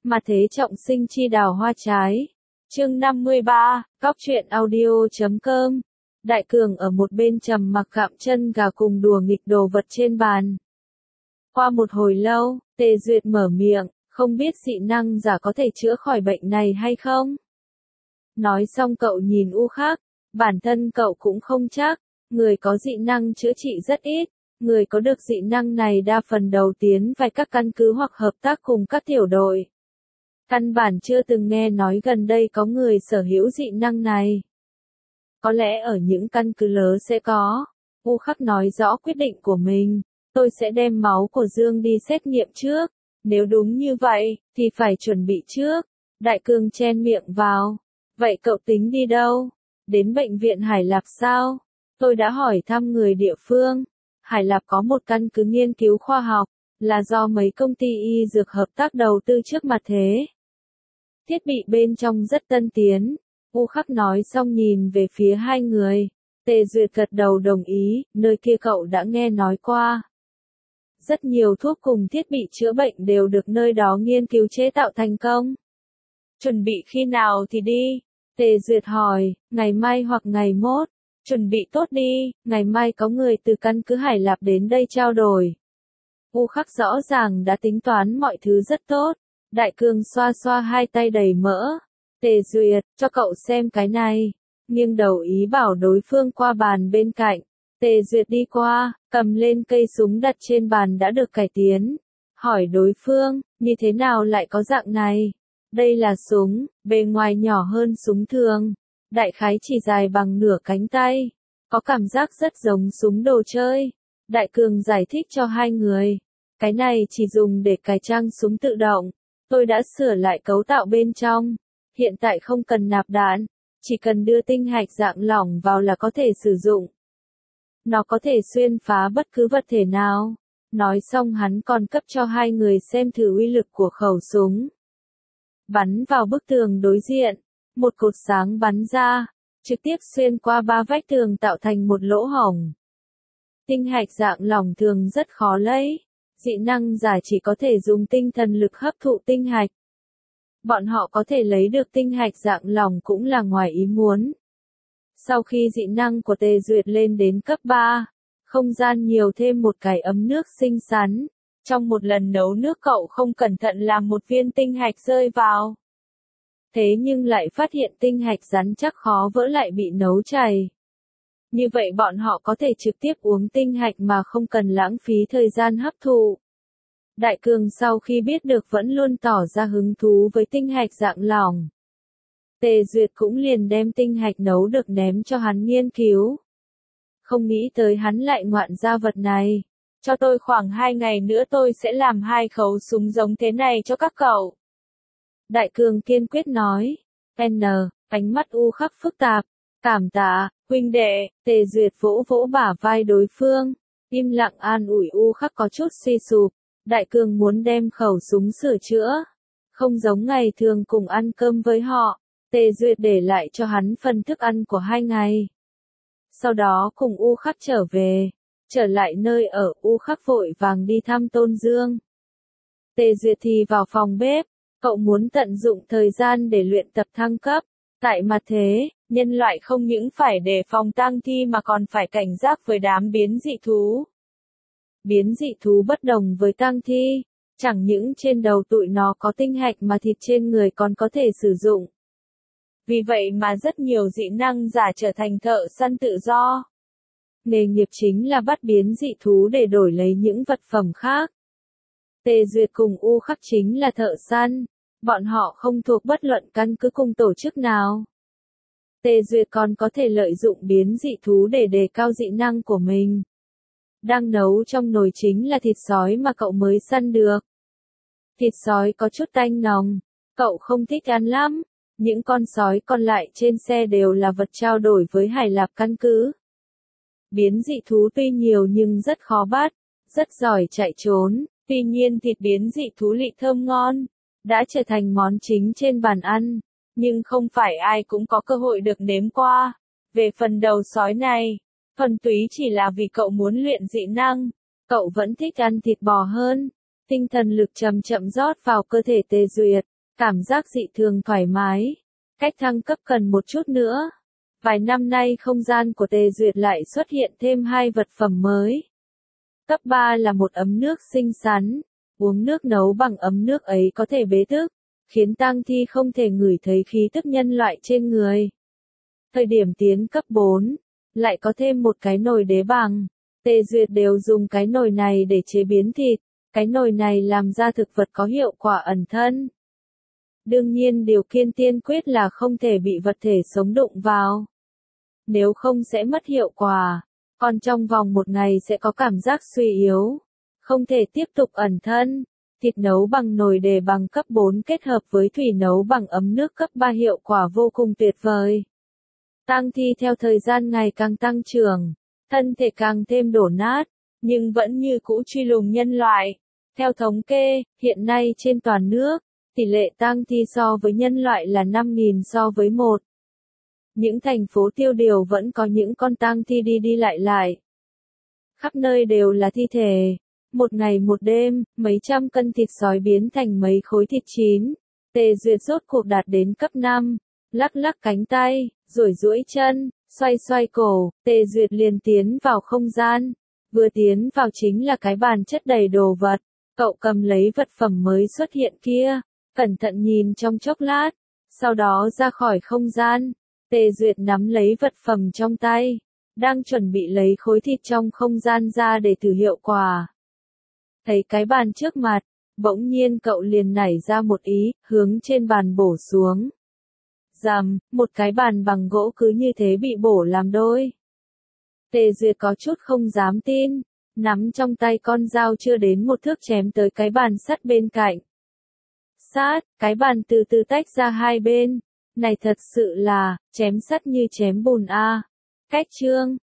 Mà thế trọng sinh chi đào hoa trái. Chương 53, Cóc truyện audio.com. Đại Cường ở một bên trầm mặc gặm chân gà cùng đùa nghịch đồ vật trên bàn. Qua một hồi lâu, Tề Duyệt mở miệng, không biết dị năng giả có thể chữa khỏi bệnh này hay không? Nói xong cậu nhìn U Khắc, bản thân cậu cũng không chắc, người có dị năng chữa trị rất ít, người có được dị năng này đa phần đầu tiến vào các căn cứ hoặc hợp tác cùng các tiểu đội. Căn bản chưa từng nghe nói gần đây có người sở hữu dị năng này. Có lẽ ở những căn cứ lớn sẽ có. U Khắc nói rõ quyết định của mình, tôi sẽ đem máu của Dương đi xét nghiệm trước, nếu đúng như vậy, thì phải chuẩn bị trước. Đại Cường chen miệng vào, vậy cậu tính đi đâu? Đến bệnh viện Hải Lạp sao? Tôi đã hỏi thăm người địa phương, Hải Lạp có một căn cứ nghiên cứu khoa học, là do mấy công ty y dược hợp tác đầu tư trước mặt thế. Thiết bị bên trong rất tân tiến. U Khắc nói xong nhìn về phía hai người. Tề Duyệt gật đầu đồng ý, nơi kia cậu đã nghe nói qua. Rất nhiều thuốc cùng thiết bị chữa bệnh đều được nơi đó nghiên cứu chế tạo thành công. Chuẩn bị khi nào thì đi? Tề Duyệt hỏi, ngày mai hoặc ngày mốt. Chuẩn bị tốt đi, ngày mai có người từ căn cứ Hải Lạp đến đây trao đổi. U Khắc rõ ràng đã tính toán mọi thứ rất tốt. Đại Cường xoa xoa hai tay đầy mỡ. Tề Duyệt, cho cậu xem cái này. Nghiêng đầu ý bảo đối phương qua bàn bên cạnh. Tề Duyệt đi qua, cầm lên cây súng đặt trên bàn đã được cải tiến. Hỏi đối phương, như thế nào lại có dạng này? Đây là súng, bề ngoài nhỏ hơn súng thường. Đại khái chỉ dài bằng nửa cánh tay. Có cảm giác rất giống súng đồ chơi. Đại Cường giải thích cho hai người. Cái này chỉ dùng để cài trang súng tự động. Tôi đã sửa lại cấu tạo bên trong. Hiện tại không cần nạp đạn. Chỉ cần đưa tinh hạch dạng lỏng vào là có thể sử dụng. Nó có thể xuyên phá bất cứ vật thể nào. Nói xong hắn còn cấp cho hai người xem thử uy lực của khẩu súng. Bắn vào bức tường đối diện. Một cột sáng bắn ra. Trực tiếp xuyên qua ba vách tường tạo thành một lỗ hổng. Tinh hạch dạng lỏng thường rất khó lấy. Dị năng giả chỉ có thể dùng tinh thần lực hấp thụ tinh hạch. Bọn họ có thể lấy được tinh hạch dạng lỏng cũng là ngoài ý muốn. Sau khi dị năng của Tề Duyệt lên đến cấp 3, không gian nhiều thêm một cái ấm nước xinh xắn. Trong một lần nấu nước cậu không cẩn thận làm một viên tinh hạch rơi vào. Thế nhưng lại phát hiện tinh hạch rắn chắc khó vỡ lại bị nấu chảy. Như vậy bọn họ có thể trực tiếp uống tinh hạch mà không cần lãng phí thời gian hấp thụ. Đại Cường sau khi biết được vẫn luôn tỏ ra hứng thú với tinh hạch dạng lỏng. Tề Duyệt cũng liền đem tinh hạch nấu được ném cho hắn nghiên cứu. Không nghĩ tới hắn lại ngoạn ra vật này. Cho tôi khoảng 2 ngày nữa tôi sẽ làm 2 khẩu súng giống thế này cho các cậu. Đại Cường kiên quyết nói. Ánh mắt U Khắc phức tạp. Cảm tạ, huynh đệ. Tề Duyệt vỗ vỗ bả vai đối phương. Im lặng an ủi U Khắc có chút suy sụp. Đại Cường muốn đem khẩu súng sửa chữa. Không giống ngày thường cùng ăn cơm với họ. Tề Duyệt để lại cho hắn phần thức ăn của 2 ngày. Sau đó cùng U Khắc trở về. Trở lại nơi ở, U Khắc vội vàng đi thăm Tôn Dương. Tề Duyệt thì vào phòng bếp. Cậu muốn tận dụng thời gian để luyện tập thăng cấp. Tại mặt thế, nhân loại không những phải đề phòng tang thi mà còn phải cảnh giác với đám biến dị thú. Biến dị thú bất đồng với tang thi. Chẳng những trên đầu tụi nó có tinh hạch mà thịt trên người còn có thể sử dụng. Vì vậy mà rất nhiều dị năng giả trở thành thợ săn tự do. Nghề nghiệp chính là bắt biến dị thú để đổi lấy những vật phẩm khác. Tề Duyệt cùng U Khắc chính là thợ săn. Bọn họ không thuộc bất luận căn cứ cùng tổ chức nào. Tề Duyệt còn có thể lợi dụng biến dị thú để đề cao dị năng của mình. Đang nấu trong nồi chính là thịt sói mà cậu mới săn được. Thịt sói có chút tanh nồng. Cậu không thích ăn lắm. Những con sói còn lại trên xe đều là vật trao đổi với Hải Lạp căn cứ. Biến dị thú tuy nhiều nhưng rất khó bắt, rất giỏi chạy trốn, tuy nhiên thịt biến dị thú lị thơm ngon, đã trở thành món chính trên bàn ăn, nhưng không phải ai cũng có cơ hội được nếm qua. Về phần đầu sói này, thuần túy chỉ là vì cậu muốn luyện dị năng, cậu vẫn thích ăn thịt bò hơn. Tinh thần lực chậm chậm rót vào cơ thể Tề Duyệt, Cảm giác dị thường thoải mái. Cách thăng cấp cần một chút nữa. Vài năm nay không gian của Tề Duyệt lại xuất hiện thêm 2 vật phẩm mới. Cấp 3 là một ấm nước xinh xắn. Uống nước nấu bằng ấm nước ấy có thể bế tức, khiến tang thi không thể ngửi thấy khí tức nhân loại trên người. Thời điểm tiến cấp 4, lại có thêm một cái nồi đế bằng. Tề Duyệt đều dùng cái nồi này để chế biến thịt. Cái nồi này làm ra thực vật có hiệu quả ẩn thân. Đương nhiên điều kiện tiên quyết là không thể bị vật thể sống đụng vào. Nếu không sẽ mất hiệu quả. Còn trong vòng 1 ngày sẽ có cảm giác suy yếu. Không thể tiếp tục ẩn thân. Thịt nấu bằng nồi đề bằng cấp 4 kết hợp với thủy nấu bằng ấm nước cấp 3 hiệu quả vô cùng tuyệt vời. Tang thi theo thời gian ngày càng tăng trưởng. Thân thể càng thêm đổ nát. Nhưng vẫn như cũ truy lùng nhân loại. Theo thống kê, hiện nay trên toàn nước, tỷ lệ tang thi so với nhân loại là 5.000 so với 1. Những thành phố tiêu điều vẫn có những con tang thi đi đi lại lại. Khắp nơi đều là thi thể. Một ngày một đêm, mấy trăm cân thịt sói biến thành mấy khối thịt chín. Tề Duyệt rốt cuộc đạt đến cấp 5. Lắc lắc cánh tay, duỗi duỗi chân, xoay xoay cổ, Tề Duyệt liền tiến vào không gian. Vừa tiến vào chính là cái bàn chất đầy đồ vật. Cậu cầm lấy vật phẩm mới xuất hiện kia, cẩn thận nhìn trong chốc lát, sau đó ra khỏi không gian. Tề Duyệt nắm lấy vật phẩm trong tay, đang chuẩn bị lấy khối thịt trong không gian ra để thử hiệu quả. Thấy cái bàn trước mặt, bỗng nhiên cậu liền nảy ra một ý, hướng trên bàn bổ xuống. Rầm, một cái bàn bằng gỗ cứ như thế bị bổ làm đôi. Tề Duyệt có chút không dám tin, nắm trong tay con dao chưa đến 1 thước chém tới cái bàn sắt bên cạnh. Sát, cái bàn từ từ tách ra hai bên. Này thật sự là, chém sắt như chém bùn a. Cách chương